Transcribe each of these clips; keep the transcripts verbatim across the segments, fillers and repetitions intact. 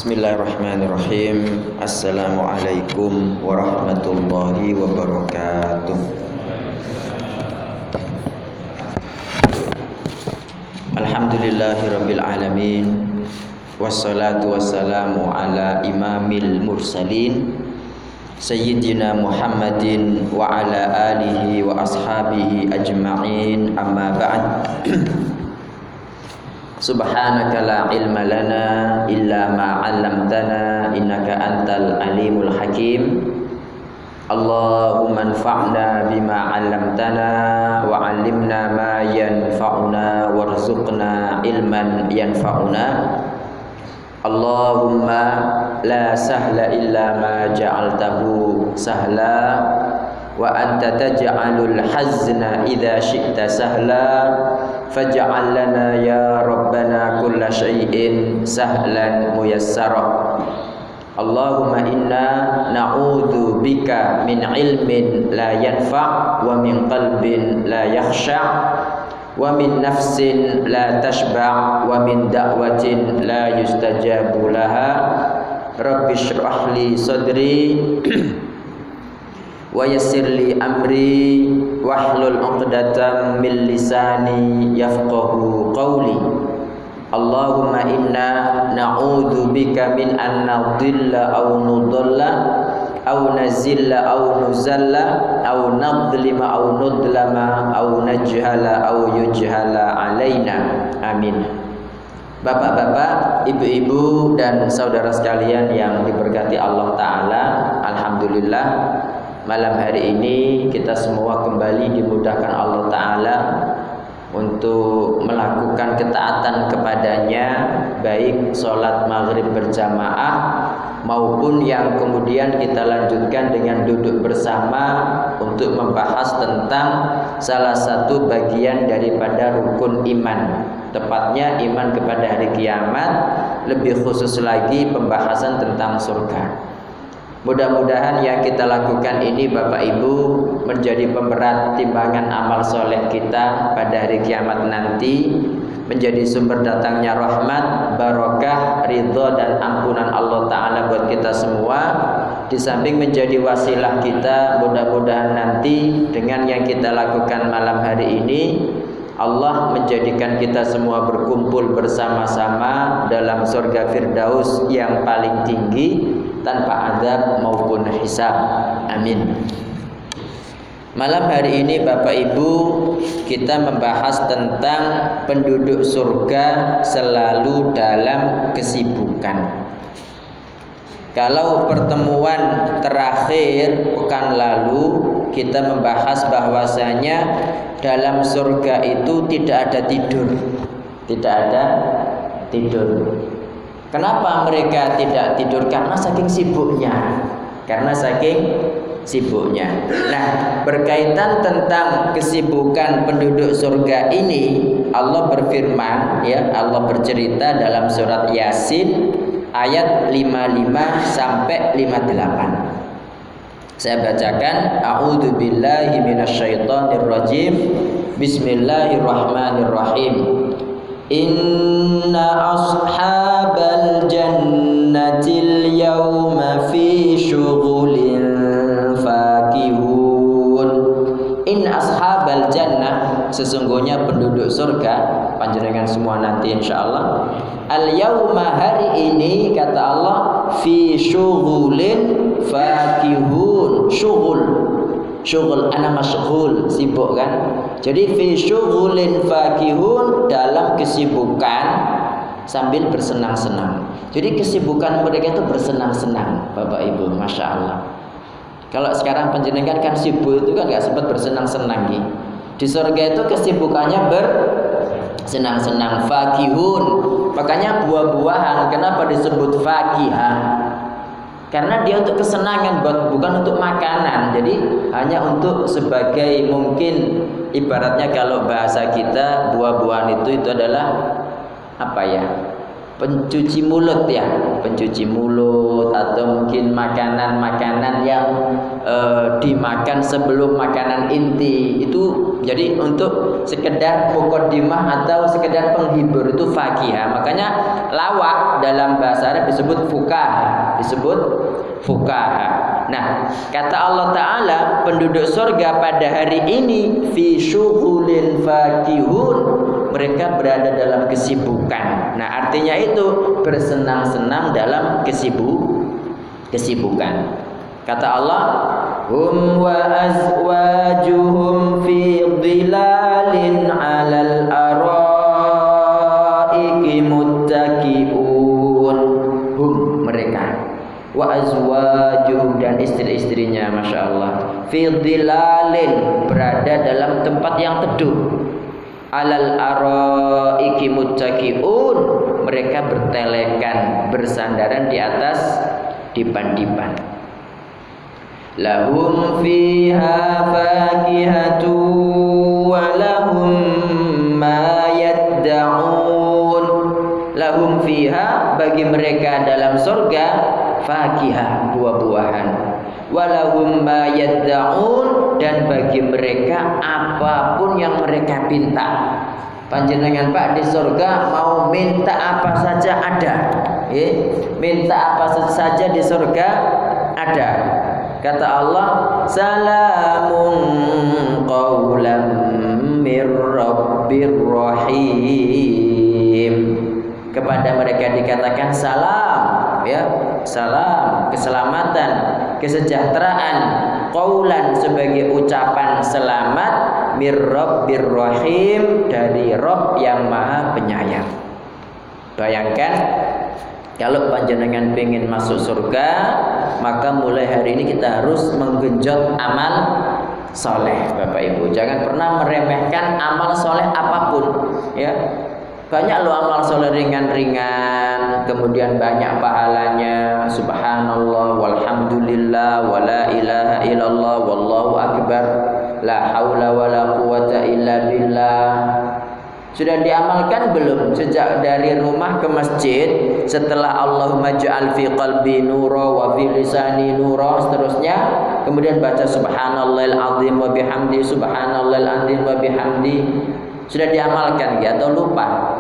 Bismillahirrahmanirrahim. Assalamualaikum warahmatullahi wabarakatuh. Alhamdulillahirabbil alamin. Wassalatu wassalamu ala imamil mursalin Sayyidina Muhammadin wa ala alihi wa ashabihi ajma'in. Amma ba'd. Subhanaka la ilma lana illa ma 'allamtana innaka antal alimul hakim. Allahumma anfa'na bima 'allamtana wa 'allimna ma yanfa'una warzuqna ilman yanfa'una. Allahumma la sahla illa ma ja'altahu sahla wa anta taj'alul hazna idza syi'ta sahla faj'al lana ya rabbana kulla syai'in sahlan muyassara. Allahumma inna na'udzu bika min ilmin la yanfa' wa min qalbin la yakhsha' wa min nafsin la tashba' wa min da'watin la yustajabu laha. Rabbi shrah li sadri wa yassir li amri wahlul 'uqdatam min lisani yafqahu qawli. Allahumma inna na'udzu bika min an nadhilla aw nudalla aw nazilla aw nuzalla aw nadhlima aw nudlama aw najhala aw yujhala alaina. Amin. Bapak-bapak, ibu-ibu dan saudara sekalian yang diberkati Allah Ta'ala, alhamdulillah malam hari ini kita semua kembali dimudahkan Allah Ta'ala untuk melakukan ketaatan kepadanya, baik sholat maghrib berjamaah maupun yang kemudian kita lanjutkan dengan duduk bersama untuk membahas tentang salah satu bagian daripada rukun iman, tepatnya iman kepada hari kiamat, lebih khusus lagi pembahasan tentang surga. Mudah-mudahan yang kita lakukan ini Bapak Ibu menjadi pemberat timbangan amal soleh kita pada hari kiamat nanti, menjadi sumber datangnya rahmat, barokah, ridho dan ampunan Allah Ta'ala buat kita semua. Di samping menjadi wasilah kita, mudah-mudahan nanti dengan yang kita lakukan malam hari ini Allah menjadikan kita semua berkumpul bersama-sama dalam surga Firdaus yang paling tinggi tanpa azab maupun hisab. Amin. Malam hari ini Bapak Ibu kita membahas tentang penduduk surga selalu dalam kesibukan. Kalau pertemuan terakhir pekan lalu kita membahas bahwasanya dalam surga itu tidak ada tidur. Tidak ada tidur. Kenapa mereka tidak tidur? Karena saking sibuknya. Karena saking sibuknya. Nah, berkaitan tentang kesibukan penduduk surga ini, Allah berfirman, ya, Allah bercerita dalam surat Yasin ayat lima puluh lima sampai lima puluh delapan. Saya bacakan, a'udzu billahi minasyaitonir rajim. Bismillahirrahmanirrahim. Inna ashabal jannatil yawma fi syughulin fakihun. Inna ashabal jannah, sesungguhnya penduduk surga, panjenengan semua nanti insyaallah. Al yawma, hari ini kata Allah, fi syughulin fakihun. Syughul, syughul ana masyghul, sibuk kan? Jadi fi syughulin fakihun, dalam kesibukan sambil bersenang-senang. Jadi kesibukan mereka itu bersenang-senang, Bapak Ibu, Masya Allah. Kalau sekarang panjenengan kan sibuk itu kan gak sempat bersenang-senang gitu. Di surga itu kesibukannya bersenang-senang, fakihun. Makanya buah-buahan kenapa disebut fakihah? Karena dia untuk kesenangan, bukan untuk makanan. Jadi hanya untuk sebagai, mungkin ibaratnya kalau bahasa kita, buah-buahan itu itu adalah apa ya, pencuci mulut ya, pencuci mulut atau mungkin makanan-makanan yang e, dimakan sebelum makanan inti itu, jadi untuk sekedar muqaddimah atau sekedar penghibur itu fakihah. Makanya lawak dalam bahasa Arab disebut fukaha, disebut fukaha. Nah, kata Allah Ta'ala, penduduk surga pada hari ini fi syughulin fakihun, mereka berada dalam kesibukan. Nah, artinya itu bersenang-senang dalam kesibuk kesibukan. Kata Allah, hum wa azwajuhum fi dhilalin 'alal araiki muttaqiun. Hum, mereka, wa azwajuhum, dan istri-istrinya, masya Allah, fi dhilalin, berada dalam tempat yang teduh, alal araiki muttaqiun, mereka bertelekan, bersandaran di atas dipan-dipan. Lahum fiha fakihatu wa lahum ma yadda'un. Lahum fiha, bagi mereka dalam surga, fakihah, buah-buahan, walahum ma yadda'un, dan bagi mereka apapun yang mereka pinta. Panjenengan Pak di surga mau minta apa saja ada, ya? Minta apa saja di surga ada. Kata Allah, salamun qawlan mir rabbir rahim. Kepada mereka dikatakan salam, ya, salam, keselamatan, kesejahteraan, qaulan, sebagai ucapan selamat, mir rabbir rahim, dari Rabb yang Maha Penyayang. Bayangkan kalau panjenengan pengen masuk surga, maka mulai hari ini kita harus menggenjot amal soleh, Bapak Ibu. Jangan pernah meremehkan amal soleh apapun, ya. Banyak loh amal soleh ringan-ringan, kemudian banyak pahalanya. Subhanallah, walhamdulillah, wala ilaha illallah, wallahu akbar, la haula wala quwata illa billah. Sudah diamalkan belum? Sejak dari rumah ke masjid, setelah Allahumma ja'al fi qalbi nura wa fi lisani nura, seterusnya, kemudian baca subhanallahil azim wa bihamdi, subhanallahil azim wa bihamdi. Sudah diamalkan ya, atau lupa?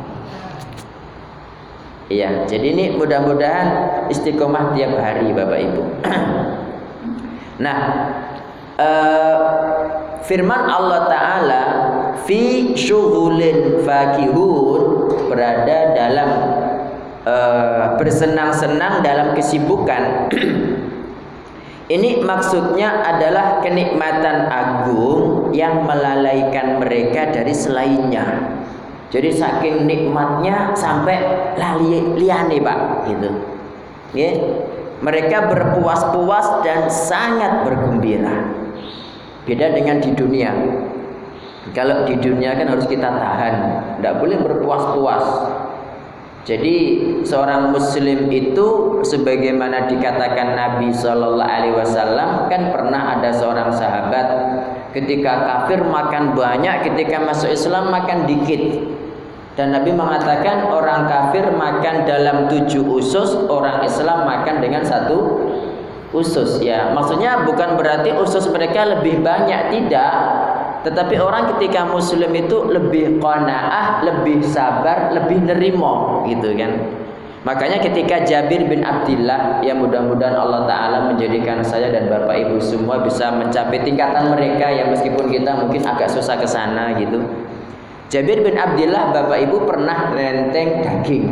Iya, jadi ini mudah-mudahan istiqomah tiap hari, Bapak Ibu. Nah, uh, firman Allah Ta'ala, fi syughulin fakihun, berada dalam uh, bersenang-senang dalam kesibukan. Ini maksudnya adalah kenikmatan agung yang melalaikan mereka dari selainnya. Jadi saking nikmatnya sampai lali liane, Pak, gitu. Ya. Mereka berpuas-puas dan sangat bergembira. Beda dengan di dunia. Kalau di dunia kan harus kita tahan, tidak boleh berpuas-puas. Jadi seorang muslim itu sebagaimana dikatakan Nabi shallallahu alaihi wasallam, kan pernah ada seorang sahabat ketika kafir makan banyak, ketika masuk Islam makan dikit. Dan Nabi mengatakan orang kafir makan dalam tujuh usus, orang Islam makan dengan satu usus. Ya, maksudnya bukan berarti usus mereka lebih banyak, tidak. Tetapi orang ketika muslim itu lebih qanaah, lebih sabar, lebih nerimo, gitu kan. Makanya ketika Jabir bin Abdillah, ya mudah-mudahan Allah Ta'ala menjadikan saya dan Bapak Ibu semua bisa mencapai tingkatan mereka, ya meskipun kita mungkin agak susah ke sana gitu. Jabir bin Abdillah, Bapak Ibu, pernah nenteng daging.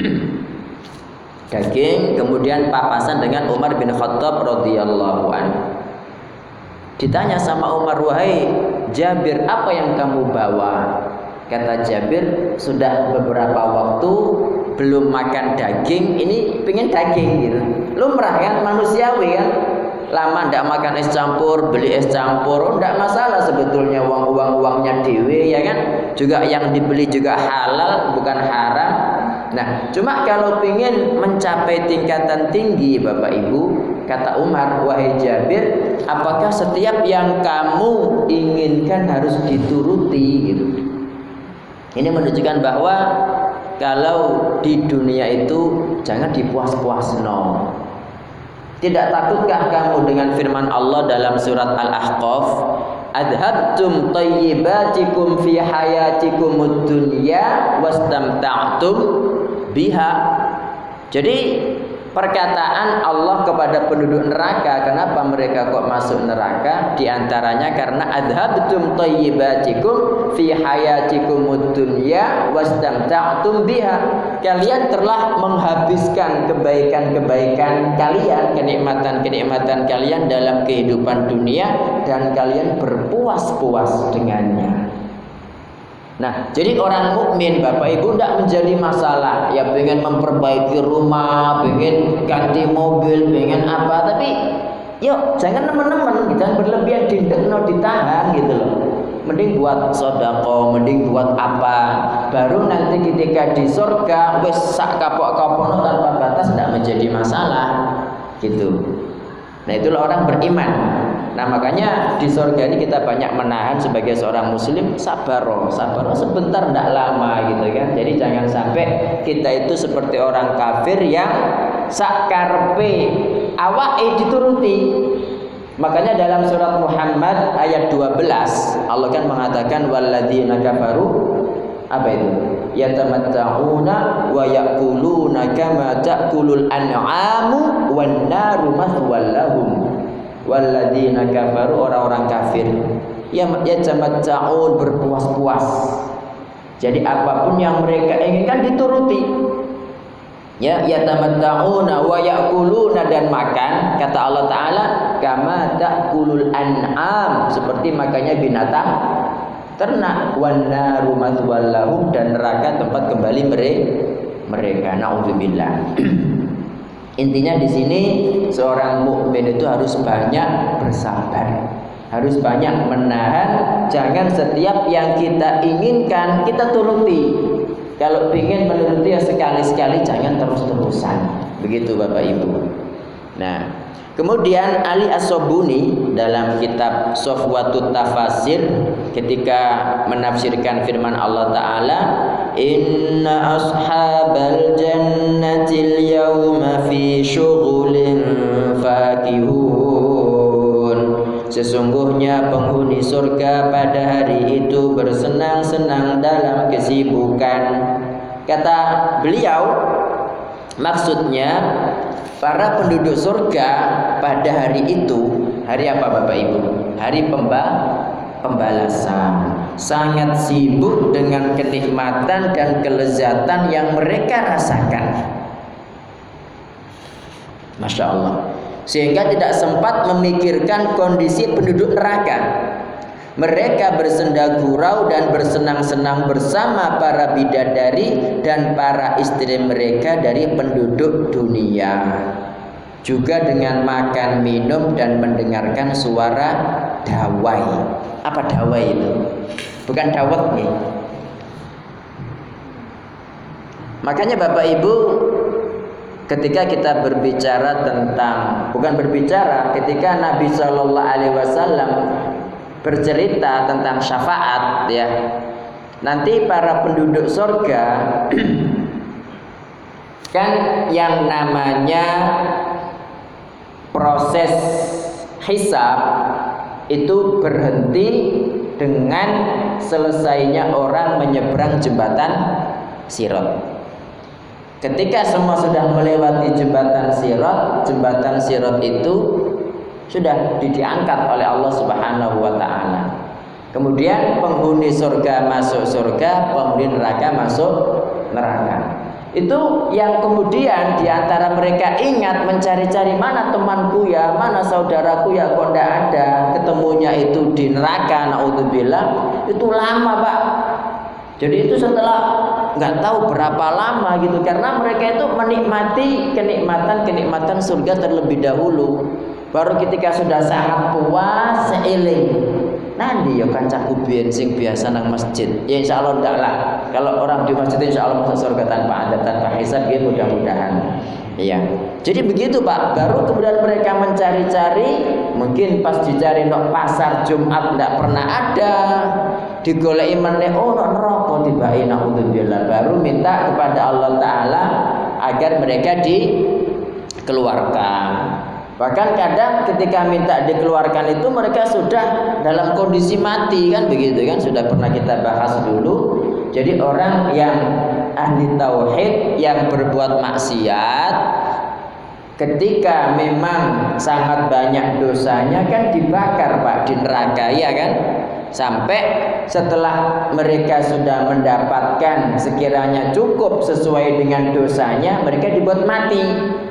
Daging, kemudian papasan dengan Umar bin Khattab radhiyallahu anhu. Ditanya sama Umar, wahai Jabir, apa yang kamu bawa? Kata Jabir, sudah beberapa waktu belum makan daging, ini pengen daging gitu. Lumrah kan, manusiawi kan. Lama ndak makan es campur, beli es campur, ndak masalah sebetulnya, uang-uang-uangnya dewe ya kan. Juga yang dibeli juga halal, bukan haram. Nah, cuma kalau ingin mencapai tingkatan tinggi, Bapak Ibu, kata Umar, wahai Jabir, apakah setiap yang kamu inginkan harus dituruti gitu? Ini menunjukkan bahwa kalau di dunia itu jangan dipuas-puasno. Tidak takutkah kamu dengan firman Allah dalam surat Al-Ahqaf, adhabtum tayyibatikum fi hayatikumud dunya wastamta'tum biha. Jadi perkataan Allah kepada penduduk neraka, kenapa mereka kok masuk neraka? Di antaranya karena adhabtum tayyibatikum fi hayatikumud dunya wastamta'tum biha. Kalian telah menghabiskan kebaikan-kebaikan kalian, kenikmatan-kenikmatan kalian dalam kehidupan dunia dan kalian berpuas-puas dengannya. Nah, jadi orang mukmin Bapak Ibu tidak menjadi masalah. Ya pengen memperbaiki rumah, pengen ganti mobil, pengen apa, tapi yuk jangan teman-teman, jangan berlebihan, dindekno ditahan gitu loh. Mending buat sodako, mending buat apa, baru nanti ketika di surga wes sak kapok-kapokno tanpa batas tidak menjadi masalah gitu. Nah itulah orang beriman. Nah makanya di surga ini kita banyak menahan sebagai seorang muslim, sabaro, sabaro sebentar tidak lama gitu kan. Jadi jangan sampai kita itu seperti orang kafir yang sakarpe awake dituruti. Makanya dalam surat Muhammad ayat dua belas Allah kan mengatakan walladzina kafaru apa itu? Yatamatta'una wa ya'kuluna kama ta'kulul an'amu wan naru mathwal lahum. Walladzina kafaru, orang-orang kafir, ya yatamatta'un, berpuas-puas. Jadi apapun yang mereka inginkan dituruti. Ya, yatamatta'una wa ya'kuluna, dan makan, kata Allah Ta'ala, kama ta'kulul an'am, seperti makannya binatang ternak. Wan naru mathwal lahum, dan neraka tempat kembali mereka. Nauzubillah. Intinya di sini seorang mukmin itu harus banyak bersabar, harus banyak menahan. Jangan setiap yang kita inginkan kita turuti. Kalau ingin menuruti ya sekali-sekali, jangan terus-terusan. Begitu Bapak Ibu. Nah, kemudian Ali As-Sobuni dalam kitab Sofwatut Tafasir ketika menafsirkan firman Allah Ta'ala, inna ashabal jannatil yawma fi syughulin fakihun. Sesungguhnya penghuni surga pada hari itu bersenang-senang dalam kesibukan. Kata beliau, maksudnya para penduduk surga pada hari itu, hari apa Bapak Ibu? Hari pemba pembalasan. Sangat sibuk dengan kenikmatan dan kelezatan yang mereka rasakan. Masya Allah. Sehingga tidak sempat memikirkan kondisi penduduk neraka. Mereka bersenda gurau dan bersenang-senang bersama para bidadari dan para istri mereka dari penduduk dunia. Juga dengan makan, minum, dan mendengarkan suara dawai. Apa dawai itu? Bukan dawet nih. Makanya Bapak Ibu, ketika kita berbicara tentang, bukan berbicara, ketika Nabi Shallallahu Alaihi Wasallam bercerita tentang syafaat, ya, nanti para penduduk surga kan yang namanya proses hisab itu berhenti dengan selesainya orang menyeberang jembatan Sirat. Ketika semua sudah melewati jembatan Sirat, jembatan Sirat itu sudah diangkat oleh Allah Subhanahu wa taala. Kemudian penghuni surga masuk surga, penghuni neraka masuk neraka. Itu yang kemudian diantara mereka ingat mencari-cari, mana temanku ya, mana saudaraku ya, kok tidak ada. Ketemunya itu di neraka, naudzubillah. Itu lama Pak. Jadi itu setelah nggak tahu berapa lama gitu, karena mereka itu menikmati kenikmatan-kenikmatan surga terlebih dahulu. Baru ketika sudah sangat puas, seiling, nanti ya kancaku biyen sing biasa nang masjid, ya insya Allah enggak lah. Kalau orang di masjid insya Allah masuk surga tanpa ada, tanpa hisab, ya mudah-mudahan. Iya. Jadi begitu Pak. Baru kemudian mereka mencari-cari, mungkin pas dicari nok pasar Jumat enggak pernah ada. digoleki meneh oh neraka tibae naudzubillah, baru minta kepada Allah taala agar mereka dikeluarkan. Bahkan kadang ketika minta dikeluarkan itu mereka sudah dalam kondisi mati kan begitu kan, sudah pernah kita bahas dulu. Jadi orang yang ahli tauhid yang berbuat maksiat ketika memang sangat banyak dosanya kan dibakar Pak di neraka ya kan, sampai setelah mereka sudah mendapatkan sekiranya cukup sesuai dengan dosanya mereka dibuat mati.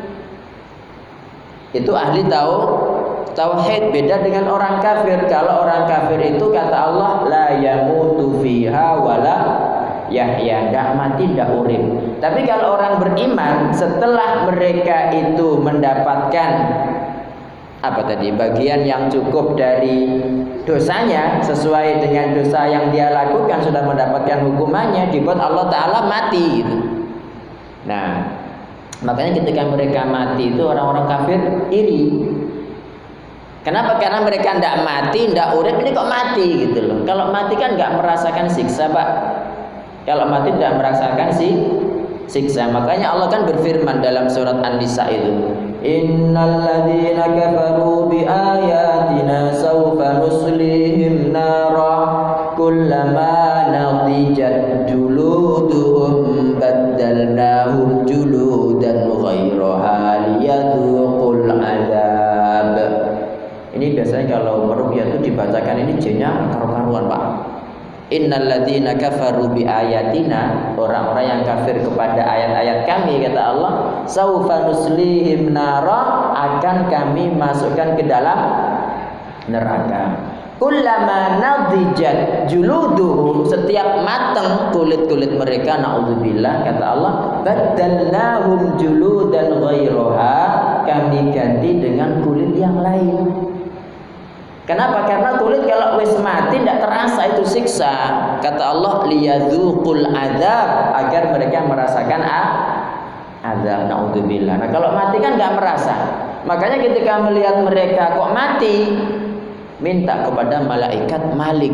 Itu ahli tahu tauhid, beda dengan orang kafir. Kalau orang kafir itu kata Allah la yamutu fiha wala yahya, ndak mati ndak urip. Tapi kalau orang beriman setelah mereka itu mendapatkan apa tadi bagian yang cukup dari dosanya sesuai dengan dosa yang dia lakukan, sudah mendapatkan hukumannya, dibuat Allah taala mati gitu. Nah, makanya ketika mereka mati itu orang-orang kafir iri. Kenapa? Karena mereka ndak mati, ndak urip, ini kok mati gitu loh. Kalau mati kan nggak merasakan siksa Pak. Kalau mati tidak merasakan si siksa. Makanya Allah kan berfirman dalam surat An-Nisa itu, innal ladzina kafaru bi ayatina sawfa nuslihim nara kullama nadijat juluduhum baddalnahum juludan ghairaha liyadhuqul adzab. Ini biasanya kalau meruqyah itu dibacakan ini J-nya karu-karuan Pak. Innal ladzina kafaru bi ayatina, orang-orang yang kafir kepada ayat-ayat kami kata Allah, saufa nuslihim nara, akan kami masukkan ke dalam neraka. Kullama nadijat juluduhum, setiap matang kulit-kulit mereka, naudzubillah kata Allah, baddalnahum juludan ghairaha, kami ganti dengan kulit yang lain. Kenapa? Karena kulit kalau wis mati tidak terasa itu siksa. Kata Allah liyadzuqul adzab, agar mereka merasakan azab. Naudzubillah. Nah, kalau mati kan enggak merasa. Makanya ketika melihat mereka kok mati, minta kepada malaikat Malik.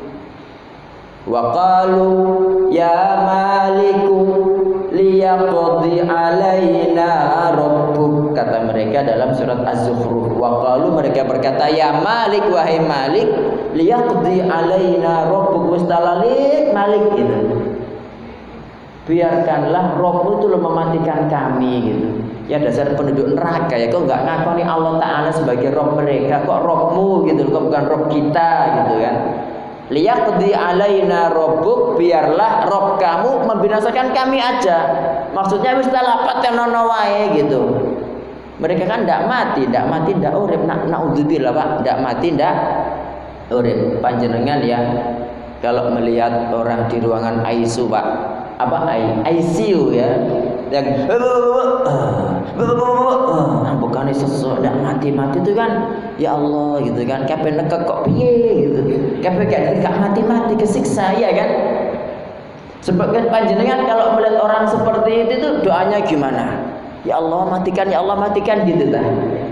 Wa qalu ya Maliku liyaqdi alaina rabbuk, kata mereka dalam surat Az-Zukhruf. Wa qalu, mereka berkata ya Malik, wahai Malik, liyaqdi alaina rabbuk, mustalalik Malik gitu, biarkanlah Rabb itu mematikan kami gitu. Ya dasar penduduk neraka ya, kok enggak ngakoni Allah taala sebagai Rabb mereka, kok Rabbmu gitu, kok bukan Rabb kita gitu kan. Liyaqdi alaina rabbuk, biarlah Rabb kamu membinasakan kami aja. Maksudnya wis talapat tenono wae gitu. Mereka kan ndak mati, ndak mati ndak urip. Nak naudzubillah Pak, ndak mati ndak urip. Panjenengan ya kalau melihat orang di ruangan I C U Pak, apa I C U ya, yang bukan sesuatu ndak mati-mati itu kan, ya Allah gitu kan, kape nekek kok piye gitu, kape gak gak mati-mati kesiksa ya kan. Sebagai panjenengan kalau melihat orang seperti itu tuh doanya gimana? Ya Allah matikan, ya Allah matikan gitu dah.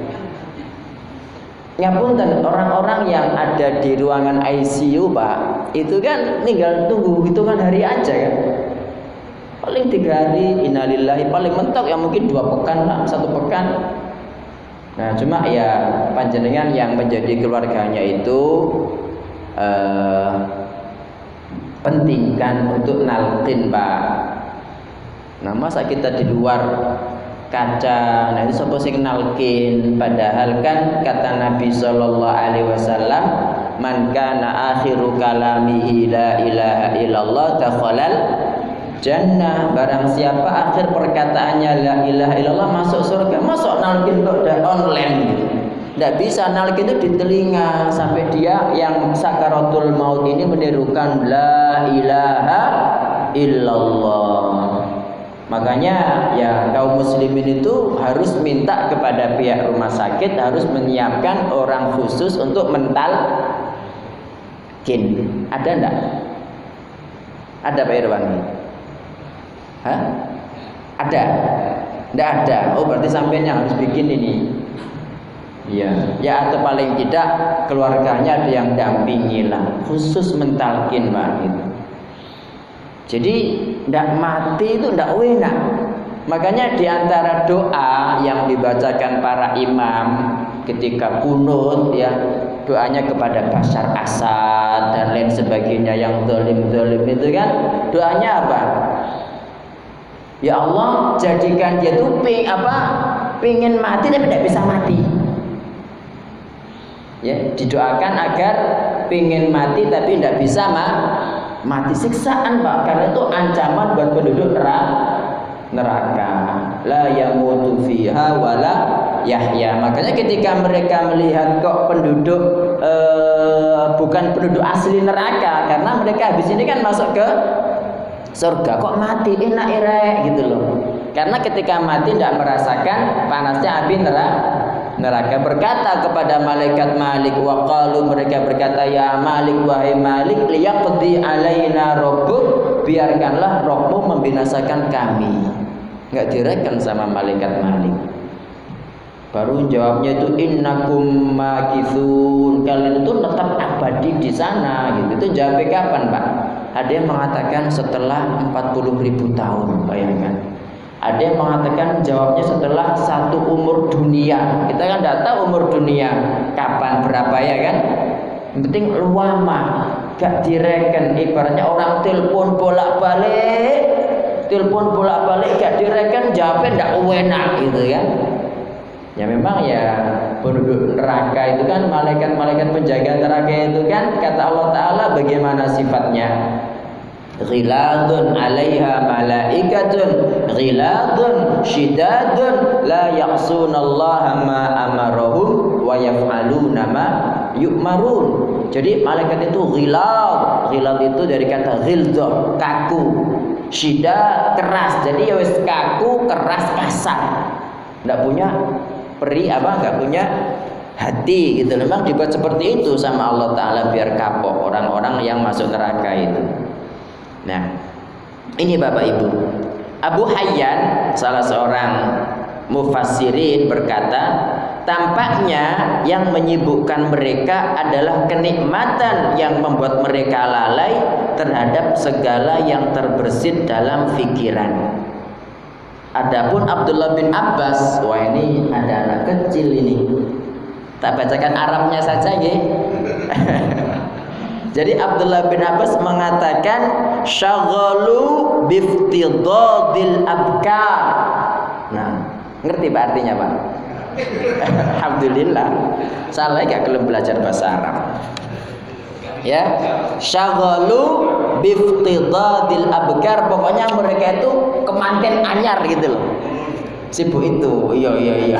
Ngapunten, orang-orang yang ada di ruangan I C U Pak, itu kan tinggal tunggu hitungan hari aja kan. Paling tiga hari, innalillahi, paling mentok ya mungkin dua pekan lah, satu pekan. Nah cuma ya panjenengan yang menjadi keluarganya itu eh, pentingkan untuk nalkin Pak. Nah masa kita di luar kaca, nah itu siapa sih nalkin? Padahal kan kata Nabi Shallallahu Alaihi Wasallam, man kana akhiru kalamihi la ilaha illallah dakhalal jannah, barang siapa akhir perkataannya la ilaha illallah masuk surga. Masuk nalkin kok udah online gitu, tidak bisa nalkin itu di telinga sampai dia yang sakaratul maut ini menirukan la ilaha illallah. Makanya ya kaum muslimin itu harus minta kepada pihak rumah sakit, harus menyiapkan orang khusus untuk mentalkin. Ada enggak? Ada Pak Irwan? Hah? Ada? Tidak ada. Oh berarti sampean yang harus bikin ini. Ya, ya atau paling tidak keluarganya ada yang dampingi lah, khusus mentalkin Pak gitu. Jadi tidak mati itu tidak enak. Makanya di antara doa yang dibacakan para imam ketika kunut ya, doanya kepada Bashar Asad dan lain sebagainya yang zalim-zalim itu kan, doanya apa? Ya Allah, jadikan dia tuh ping apa? Pingin mati tapi tidak bisa mati. Ya, didoakan agar pingin mati tapi tidak bisa ma mati, siksaan Pak, karena itu ancaman buat penduduk neraka. La yamutu fiha wala yahya. Makanya ketika mereka melihat kok penduduk eh, bukan penduduk asli neraka, karena mereka habis ini kan masuk ke surga, kok mati enak irek gitu loh. Karena ketika mati tidak merasakan panasnya api neraka. Neraka berkata kepada malaikat Malik, wa qalu, mereka berkata, ya Malik, wahai Malik, liyaqdi alaina rabbuk, biarkanlah Rabbmu membinasakan kami. Enggak direken sama malaikat Malik. Baru jawabnya itu innakum makithun, kalian itu tetap abadi di sana gitu. Itu jawabnya kapan Pak? Ada yang mengatakan setelah empat puluh ribu tahun, bayangkan. Ada yang mengatakan jawabnya setelah satu umur dunia. Kita kan tidak tahu umur dunia kapan berapa ya kan. Yang penting lama, gak direken. Ibaratnya orang telepon bolak-balik, telepon bolak-balik gak direken, jawabnya tidak enak gitu kan. Ya memang ya penduduk neraka itu kan malaikat-malaikat penjaga neraka itu kan, kata Allah Ta'ala bagaimana sifatnya? Ghiladun 'alaiha malaikatun ghiladun shidadun la ya'sunallaha ma amarahum wa yaf'aluna ma yu'marun. Jadi malaikat itu ghilad. Ghilad itu dari kata ghildah, kaku. Shidad, keras. Jadi ya wis kaku, keras, kasar. Enggak punya peri apa? Enggak punya hati gitu. Memang dibuat seperti itu sama Allah Ta'ala biar kapok orang-orang yang masuk neraka itu. Nah, ini Bapak Ibu, Abu Hayyan, salah seorang mufassirin, berkata, tampaknya yang menyibukkan mereka adalah kenikmatan yang membuat mereka lalai terhadap segala yang terbersit dalam pikiran. Adapun Abdullah bin Abbas, wah ini ada anak kecil ini, tak bacakan Arabnya saja ya. Jadi Abdullah bin Abbas mengatakan syaghalu biftidadil abkar. Nah, ngerti Pak artinya Pak? Alhamdulillah. Salah gak kalau belajar bahasa Arab. Ya, syaghalu biftidadil abkar. Pokoknya mereka itu kemanten anyar gitu loh. Sibuk itu. Iya iya iya.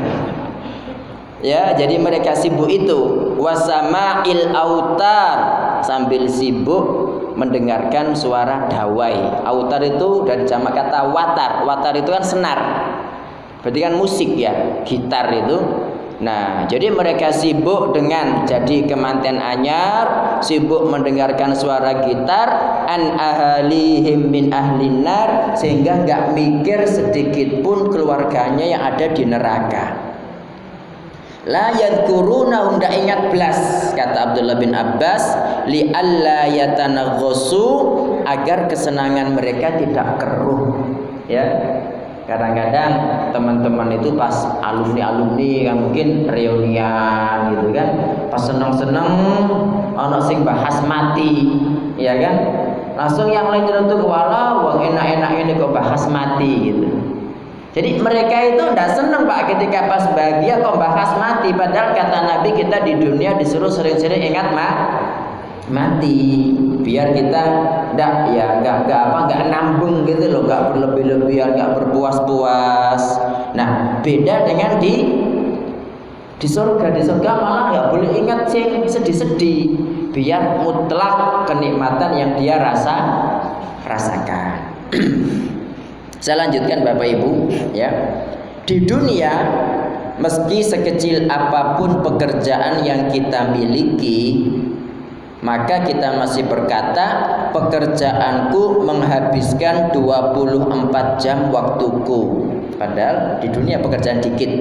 Ya, jadi mereka sibuk itu wasama'il autar, sambil sibuk mendengarkan suara dawai. Autar itu dari jamak kata watar. Watar itu kan senar. Berarti kan musik ya, gitar itu. Nah, jadi mereka sibuk dengan jadi kemanten anyar, sibuk mendengarkan suara gitar, an ahalihim min ahlinar, sehingga enggak mikir sedikit pun keluarganya yang ada di neraka. La yadhkuruna, ndak ingat belas, kata Abdullah bin Abbas, li alla yatanaghasu, agar kesenangan mereka tidak keruh. Ya, kadang-kadang teman-teman itu pas alumni-alumni kan mungkin reunian gitu kan, pas seneng-seneng ono sing bahas mati, ya kan, langsung yang lain nyentuh, wala wong enak-enak ini kok bahas mati gitu. Jadi mereka itu tidak senang Pak ketika pas bahagia kok bahas mati. Padahal kata Nabi kita di dunia disuruh sering-sering ingat ma mati, biar kita tidak ya nggak nggak apa nggak nambung gitu loh, nggak berlebih-lebihan, nggak berpuas-puas. Nah beda dengan di di surga. Di surga malah nggak boleh ingat sih sedih-sedih, biar mutlak kenikmatan yang dia rasa rasakan. Saya lanjutkan Bapak Ibu ya. Di dunia meski sekecil apapun pekerjaan yang kita miliki, maka kita masih berkata pekerjaanku menghabiskan dua puluh empat jam waktuku. Padahal di dunia pekerjaan dikit.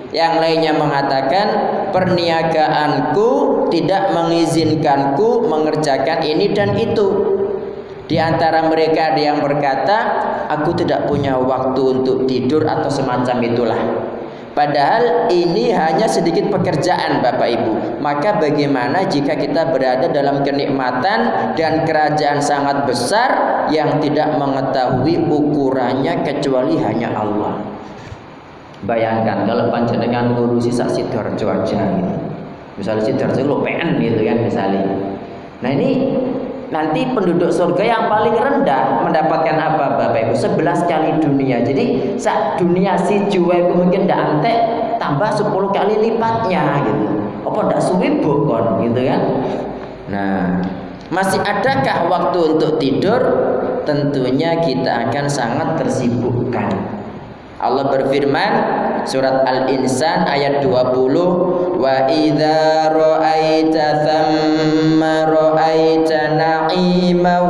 Yang lainnya mengatakan perniagaanku tidak mengizinkanku mengerjakan ini dan itu. Di antara mereka ada yang berkata, aku tidak punya waktu untuk tidur atau semacam itulah. Padahal ini hanya sedikit pekerjaan Bapak Ibu. Maka bagaimana jika kita berada dalam kenikmatan dan kerajaan sangat besar yang tidak mengetahui ukurannya kecuali hanya Allah. Bayangkan kalau panjenengan ngurusi sak Sidoarjo aja gitu. Misalnya Sidoarjo lo P N gitu kan misalnya. Nah ini nanti penduduk surga yang paling rendah mendapatkan apa Bapak Ibu? sebelas kali dunia. Jadi sak dunia si jiwa itu mungkin ndak antek tambah sepuluh kali lipatnya gitu. Apa ndak suwi bokon gitu kan? Nah, masih adakah waktu untuk tidur? Tentunya kita akan sangat tersibukkan. Allah berfirman surat Al-Insan ayat dua puluh, wa idza ra'aita thamma ra'aita na'iman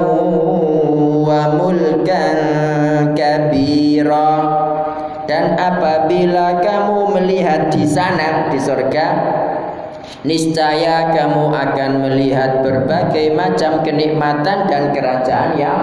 wa mulkan kabira. Dan apabila kamu melihat di sana di surga, niscaya kamu akan melihat berbagai macam kenikmatan dan kerajaan yang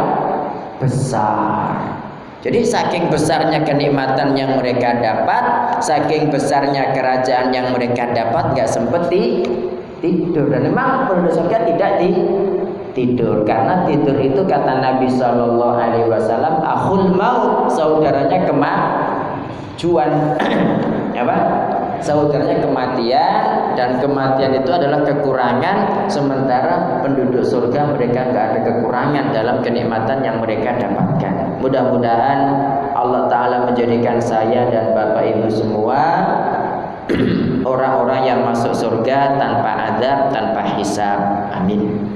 besar. Jadi saking besarnya kenikmatan yang mereka dapat, saking besarnya kerajaan yang mereka dapat, nggak sempat di tidur. Dan memang penduduk surga tidak di tidur, karena tidur itu kata Nabi Shallallahu Alaihi Wasallam akhul maut, saudaranya kemajuan, apa? Saudaranya kematian, dan kematian itu adalah kekurangan. Sementara penduduk surga mereka nggak ada kekurangan dalam kenikmatan yang mereka dapatkan. Mudah-mudahan Allah Ta'ala menjadikan saya dan Bapak Ibu semua orang-orang yang masuk surga tanpa azab, tanpa hisab. Amin.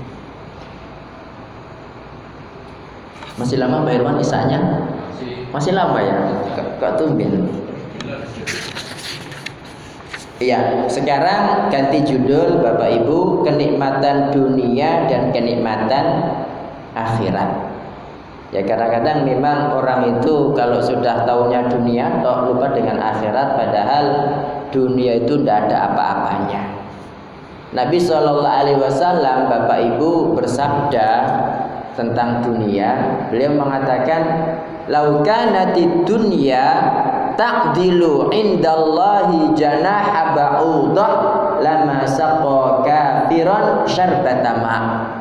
Masih lama Pak Irwan isanya? Masih lama ya? Kok tumben? Iya, sekarang ganti judul Bapak Ibu, kenikmatan dunia dan kenikmatan akhirat. Ya kadang-kadang memang orang itu kalau sudah taunya dunia toh lupa dengan akhirat, padahal dunia itu tidak ada apa-apanya. Nabi Shallallahu Alaihi Wasallam Bapak Ibu bersabda tentang dunia, beliau mengatakan laukanatid dunya taqdilu indallahi janaha ba'udah lama saqa kafiran syarbata ma'.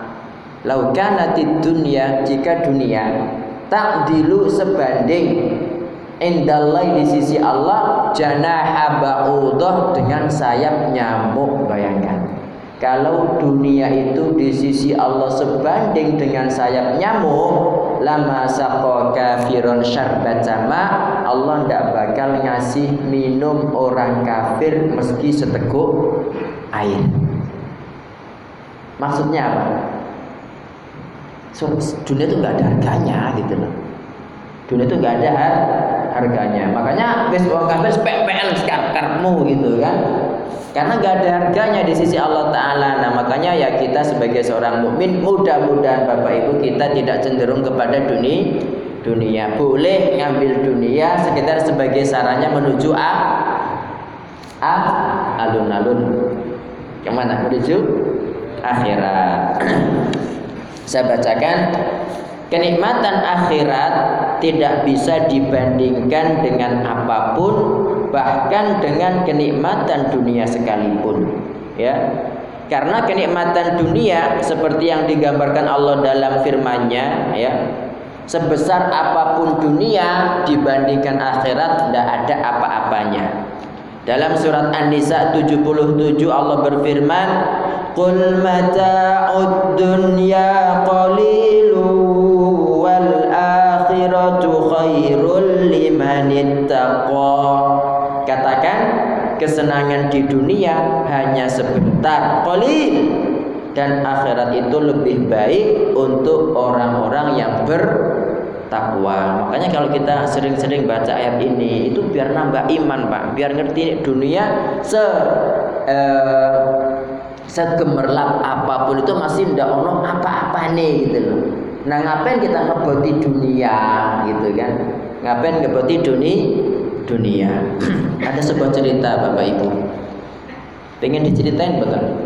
Laukanatid dunya, jika dunia taqdilu sebanding indallahi di sisi Allah janaha ba'udah dengan sayap nyamuk. Bayangkan kalau dunia itu di sisi Allah sebanding dengan sayap nyamuk, lama saqa kafirun syarbata ma', Allah tidak bakal ngasih minum orang kafir meski seteguk air. Maksudnya apa? So, dunia itu nggak ada harganya gitu loh. Dunia itu nggak ada harganya. Makanya wis wong kafir sepek-pekan sekarang-karmu gitu kan. Karena nggak ada harganya di sisi Allah Ta'ala. Nah makanya ya kita sebagai seorang mukmin, mudah-mudahan Bapak Ibu kita tidak cenderung kepada dunia. Dunia boleh ngambil dunia sekitar sebagai sarannya menuju a, a alun-alun. Kemana? Menuju akhirat. Saya bacakan, kenikmatan akhirat tidak bisa dibandingkan dengan apapun, bahkan dengan kenikmatan dunia sekalipun, ya. Karena kenikmatan dunia seperti yang digambarkan Allah dalam firman-Nya, ya, sebesar apapun dunia dibandingkan akhirat tidak ada apa-apanya. Dalam surat An-Nisa tujuh puluh tujuh Allah berfirman, qul mata'ud dunya qalilun wal akhiratu khairul limanittaqa. Katakan, kesenangan di dunia hanya sebentar, qalil, dan akhirat itu lebih baik untuk orang-orang yang bertakwa. Makanya kalau kita sering-sering baca ayat ini, itu biar nambah iman, Pak, biar ngerti dunia se eh, segemerlap apapun itu masih ndak ono apa-apa nih gitu loh. Nah ngapain kita ngeboti dunia gitu kan? Ngapain ngeboti dunia dunia. Ada sebuah cerita Bapak Ibu. Pengen diceritain betul?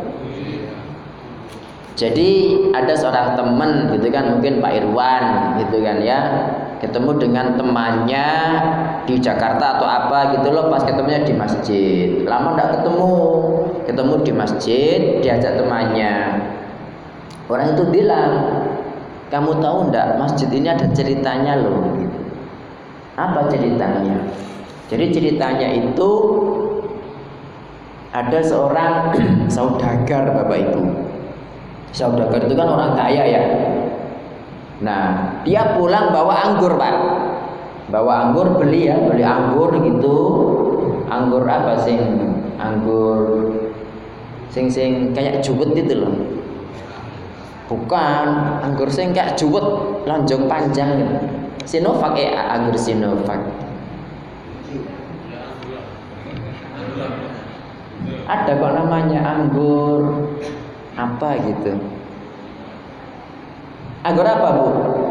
Jadi ada seorang teman gitu kan, mungkin Pak Irwan gitu kan ya, ketemu dengan temannya di Jakarta atau apa gitu loh, pas ketemunya di masjid. Lama enggak ketemu, ketemu di masjid, diajak temannya. Orang itu bilang, kamu tahu enggak, masjid ini ada ceritanya loh gitu. Apa ceritanya? Jadi ceritanya itu ada seorang saudagar Bapak Ibu. Saudagar itu kan orang kaya ya. Nah, dia pulang bawa anggur Pak. Bawa anggur, beli ya, beli anggur gitu. Anggur apa sing? Anggur sing sing kayak juwet gitu loh. Bukan, anggur sing kayak juwet, lonjong panjang gitu. Sinovac eh anggur Sinovac. Ada kok namanya anggur apa gitu. Anggur apa Bu?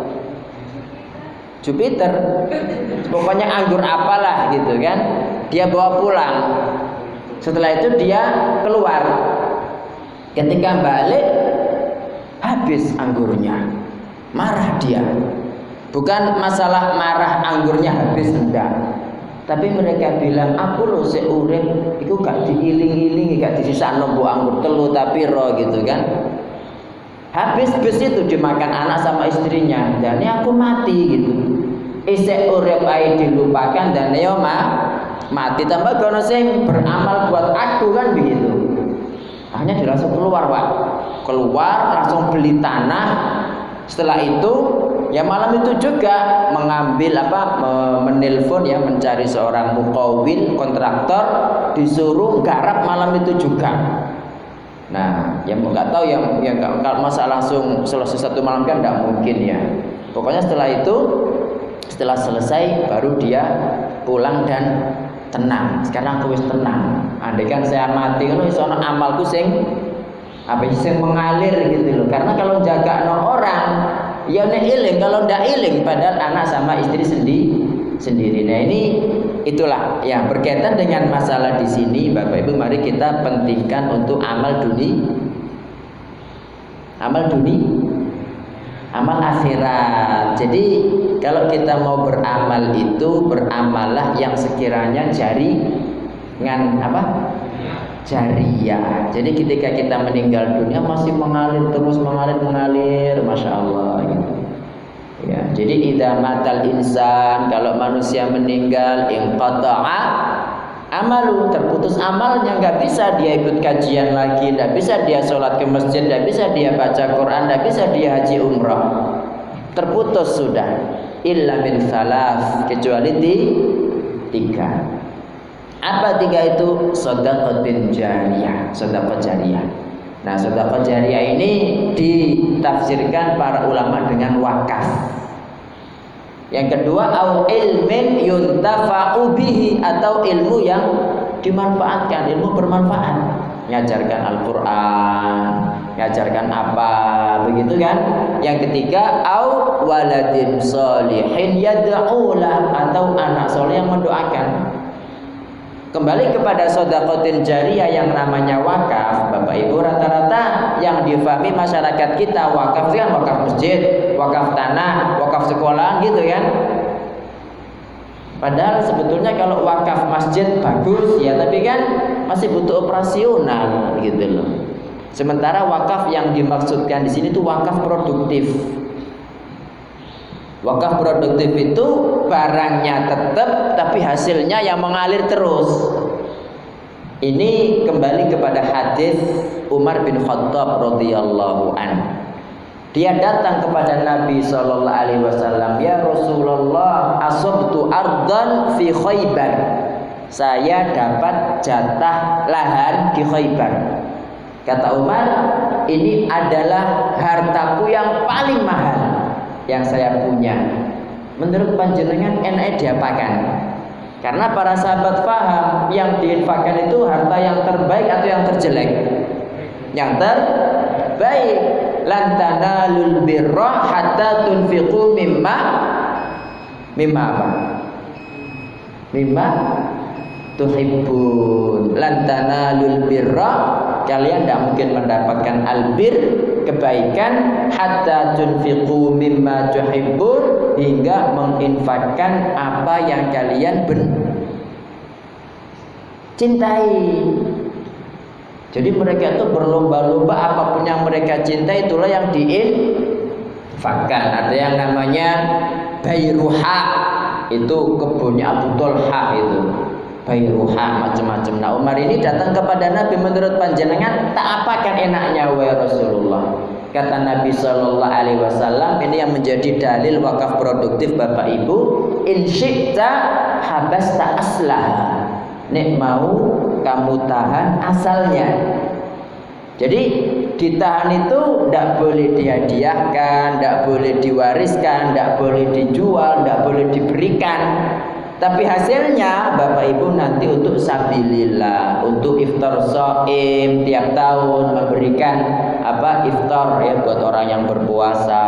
Jupiter. Pokoknya anggur apalah gitu kan. Dia bawa pulang. Setelah itu dia keluar. Ketika balik habis anggurnya. Marah dia. Bukan masalah marah anggurnya habis, enggak. Tapi mereka bilang, aku loh seurip iku gak diiling-ilingi, gak disisakno mbok anggur telu tapi ro gitu kan. Habis bis itu dimakan anak sama istrinya, dan ini aku mati gitu. Isek urip ae dilupakan dan yo mati, tambah kono sing beramal buat aku kan begitu. Akhirnya dia langsung keluar Pak. Keluar langsung beli tanah. Setelah itu ya malam itu juga mengambil apa menelpon ya, mencari seorang mukawil kontraktor, disuruh garap malam itu juga. Nah, yang nggak tahu yang yang kalau masa langsung selesai satu malam kan nggak mungkin ya. Pokoknya setelah itu, setelah selesai baru dia pulang dan tenang. Sekarang aku wis tenang. Andai kan saya mati, kan iso ana amalku sing apa sing mengalir gitu loh. Karena kalau jaga no orang ya nek iling, kalau ndak iling padahal anak sama istri sendiri sendiri. Nah ini itulah yang berkaitan dengan masalah di sini Bapak Ibu. Mari kita pentingkan untuk amal dunia, amal dunia, amal akhirat. Jadi kalau kita mau beramal itu beramallah yang sekiranya jari ngan apa? Jariah. Jadi ketika kita meninggal dunia masih mengalir terus mengalir mengalir, masya Allah. Gitu. Ya, jadi idza matal insan, kalau manusia meninggal inqata'a amalu, terputus amalnya, nggak bisa dia ikut kajian lagi, nggak bisa dia sholat ke masjid, nggak bisa dia baca Quran, nggak bisa dia haji umrah, terputus sudah. Illa min salas, kecuali di tiga. Apa tiga itu? Shadaqatin jariyah, sedekah jariyah. Nah, sedekah jariyah ini ditafsirkan para ulama dengan wakaf. Yang kedua, au ilmin yuntafa'u bihi, atau ilmu yang dimanfaatkan, ilmu bermanfaat. Mengajarkan Al-Qur'an, mengajarkan apa, begitu kan? Yang ketiga, au waladin sholihin yad'ulah, atau anak soleh yang mendoakan. Kembali kepada shadaqatin jariyah yang namanya wakaf, Bapak Ibu, rata-rata yang difahami masyarakat kita wakaf itu kan wakaf masjid, wakaf tanah, wakaf sekolah gitu kan. Padahal sebetulnya kalau wakaf masjid bagus ya, tapi kan masih butuh operasional gitu loh. Sementara wakaf yang dimaksudkan di sini tuh wakaf produktif. Wakaf produktif itu barangnya tetap tapi hasilnya yang mengalir terus. Ini kembali kepada hadis Umar bin Khattab radhiyallahu an. Dia datang kepada Nabi sallallahu alaihi wasallam, "Ya Rasulullah, asabtu ardan fi Khaybar." Saya dapat jatah lahan di Khaybar. Kata Umar, "Ini adalah hartaku yang paling mahal yang saya punya." Menurut panjenengan enak diapakan? Karena para sahabat paham yang diinfakkan itu harta yang terbaik atau yang terjelek? Yang terbaik. Lan tanalul birra hatta tunfiqu mimma mimma apa? mimma tuhibbun. Lan tanalul birra, kalian tidak mungkin mendapatkan albir, kebaikan, hatta tunfiqu mimma tuhibbun, hingga menginfakkan apa yang kalian ben cintai. Jadi mereka itu berlomba-lomba, apapun yang mereka cintai itulah yang diinfakkan. Ada yang namanya Bayruha, itu kebunnya Abu Tolha itu. Bayruha macam-macam. Nah, Umar ini datang kepada Nabi, menurut panjenengan tak apakan enaknya wahai Rasulullah. Kata Nabi Shallallahu Alaihi Wasallam, ini yang menjadi dalil wakaf produktif Bapak Ibu. In syi'ta habasta aslah. Nek mau kamu tahan asalnya. Jadi ditahan itu tidak boleh dihadiahkan, tidak boleh diwariskan, tidak boleh dijual, tidak boleh diberikan. Tapi hasilnya Bapak Ibu nanti untuk sabilillah, untuk iftar shaim tiap tahun, memberikan apa iftar ya buat orang yang berpuasa.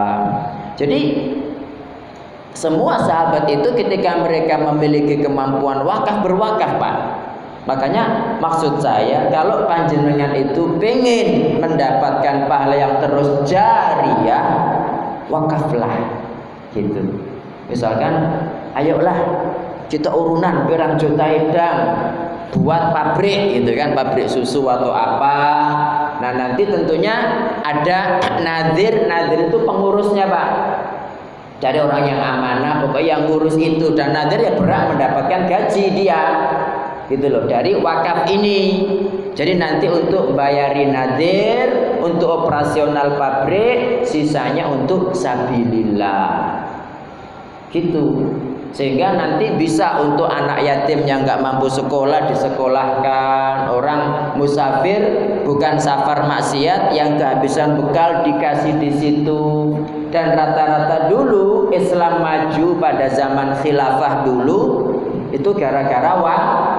Jadi semua sahabat itu ketika mereka memiliki kemampuan wakaf, berwakaf Pak. Makanya maksud saya, kalau panjenengan itu pengen mendapatkan pahala yang terus jariyah, wakaflah gitu. Misalkan, ayolah kita urunan berang juta edang buat pabrik gitu kan, pabrik susu atau apa. Nah nanti tentunya ada nadir, nadir itu pengurusnya Pak. Dari orang yang amanah, pokoknya yang ngurus itu, dan nadir ya berhak mendapatkan gaji dia, gitu loh, dari wakaf ini. Jadi nanti untuk bayari nadir, untuk operasional pabrik, sisanya untuk sabilillah, gitu. Sehingga nanti bisa untuk anak yatim yang nggak mampu sekolah disekolahkan, orang musafir bukan safar maksiat yang kehabisan bekal dikasih di situ. Dan rata-rata dulu Islam maju pada zaman khilafah dulu itu gara-gara wa,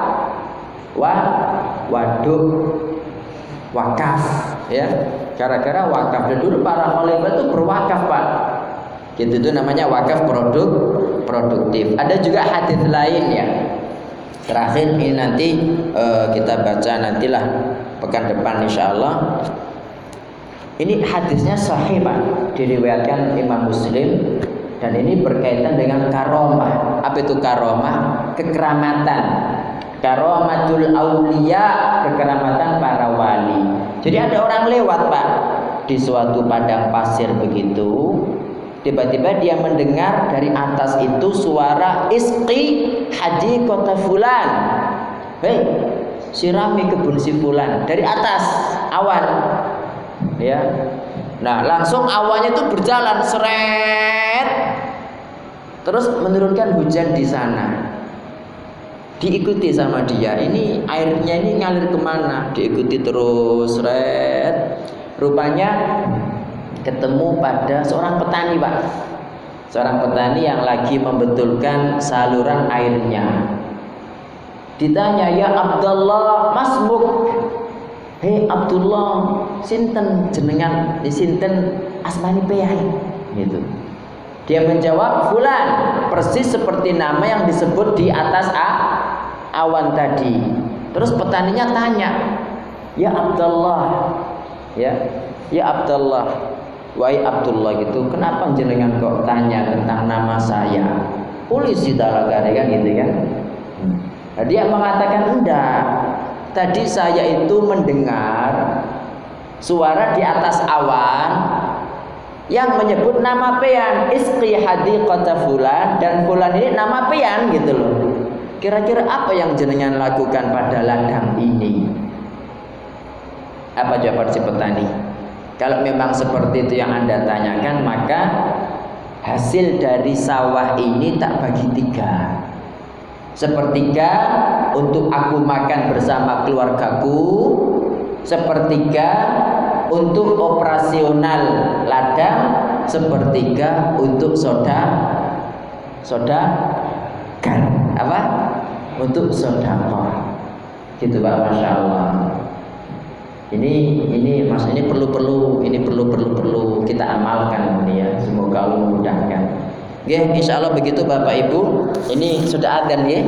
wa waduk wakaf ya, gara-gara wakaf. Dan dulu para khalifah itu berwakaf Pak. Gitu itu namanya wakaf produk produktif. Ada juga hadis lain ya. Terakhir ini nanti uh, kita baca nantilah pekan depan insyaallah. Ini hadisnya sahih Pak, diriwayatkan Imam Muslim, dan ini berkaitan dengan karomah. Apa itu karomah? Kekeramatan. Karomatul auliya, kekeramatan para wali. Jadi ada orang lewat Pak di suatu padang pasir begitu. Tiba-tiba dia mendengar dari atas itu suara isqi haji kota fulan. Hei, sirami kebun si fulan, dari atas awan. Ya. Nah, langsung awannya itu berjalan seret. Terus menurunkan hujan di sana. Diikuti sama dia. Ini airnya ini ngalir kemana? Diikuti terus seret. Rupanya ketemu pada seorang petani Pak, seorang petani yang lagi membetulkan saluran airnya. Ditanya, ya Abdullah masmuk, hei Abdullah, sinten jenengan, di sinten asmani peyai, gitu. Dia menjawab fulan, persis seperti nama yang disebut di atas a, awan tadi. Terus petaninya tanya, ya Abdullah, ya, ya Abdullah. Wahai Abdullah gitu, kenapa jenengan kok tanya tentang nama saya? Polisi dalagare kan gitu kan? Nah, dia mengatakan enggak. Tadi saya itu mendengar suara di atas awan yang menyebut nama peyan, isqi hadiqata fulan, dan fulan ini nama peyan gitu loh. Kira-kira apa yang jenengan lakukan pada ladang ini? Apa jawaban si petani? Kalau memang seperti itu yang Anda tanyakan, maka hasil dari sawah ini tak bagi tiga. Sepertiga untuk aku makan bersama keluargaku, sepertiga untuk operasional ladang, sepertiga untuk soda soda gar apa? Untuk sodako. Gitu Pak, Masya Allah. Ini ini mas ini perlu perlu ini perlu perlu perlu kita amalkan ini ya. Semoga Allah memudahkan. Nggih, insyaallah begitu Bapak Ibu. Ini sudah adzan nggih.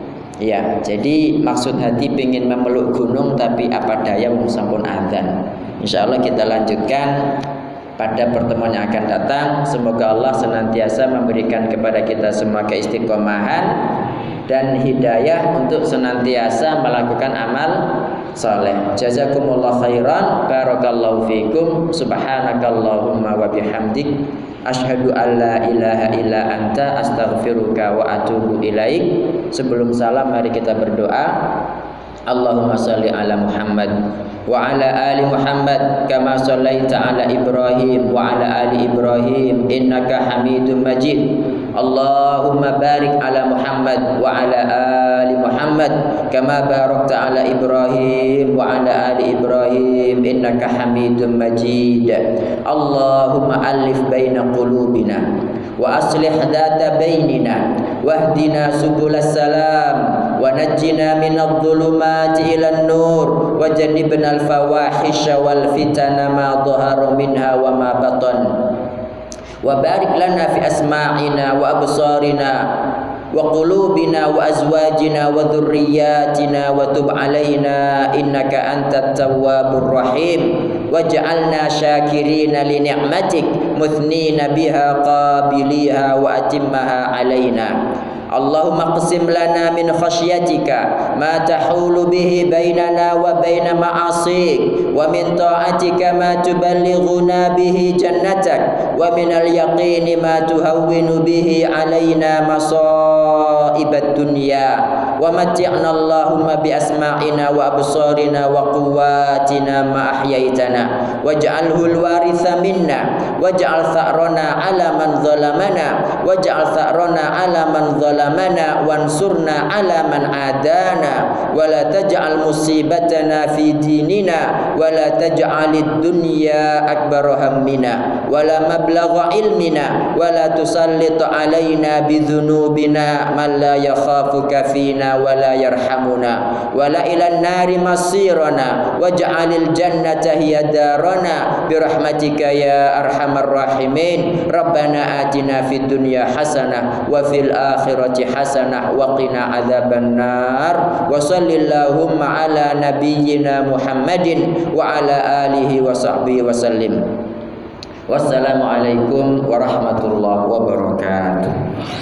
Ya, jadi maksud hati ingin memeluk gunung tapi apa daya sampun adzan. Insyaallah kita lanjutkan pada pertemuan yang akan datang. Semoga Allah senantiasa memberikan kepada kita semua keistiqomahan dan hidayah untuk senantiasa melakukan amal saleh. Jazakumullah khairan, barakallahu fikum, subhanakallahumma wa bihamdik, asyhadu an la ilaha illa anta, astaghfiruka wa atubu ilaik. Sebelum salam mari kita berdoa. Allahumma salli ala Muhammad wa ala ali Muhammad kama sallaita ala Ibrahim wa ala ali Ibrahim innaka Hamidum Majid. Allahumma barik ala Muhammad wa ala ali Muhammad kama barakta ala Ibrahim wa ala ali Ibrahim innaka Hamidum Majid. Allahumma alif baina qulubina wa aslih dhata bainina wahdina subulas salam wa najjina minadh dhulumati ilan nur wa jannibna al fawahisha wal fitana ma dhahara minha wa ma batan wa barik lana fi asma'ina wa absarina wa qulubina wa azwajina wa dhurriyyatina wa tub alaina innaka antat tawwabur rahim waj'alna syakirina li ni'matik muthnina biha qabiliha wa atimmaha alaina. Allahumma qsim lana min khasyatika ma tahulu bihi bainana wa baina ma'asik wa min ta'atika ma tuballighuna bihi jannatak wa min al-yaqini ma tuhawwinu bihi alaina masaibat dunya wa matti'na Allahumma bi asma'ina wa absarina wa quwwatina ma ahyaitana waj'alhu al-waritha minna waj'al tha'rana 'ala man zalamana waj'al tha'rana 'ala man zalamana wansurna 'ala man adana wa la taj'al musibatana fi dinina wa la taj'alid dunya akbar hammina wa la mablagha ilmina wa la tusallit 'alaina bi dhunubina man la yakhafuka fina wa la yarhamuna wa la ilan nari masirana waj'alil jannata hiya darana bi rahmatika ya arhamar rahimin. Rabbana atina fid dunya hasanah wa fil akhirati hasanah wa qina adzaban nar wa sallallahu ala nabiyyina Muhammadin wa ala alihi wa sahbihi wa sallim. Wassalamualaikum warahmatullahi wabarakatuh.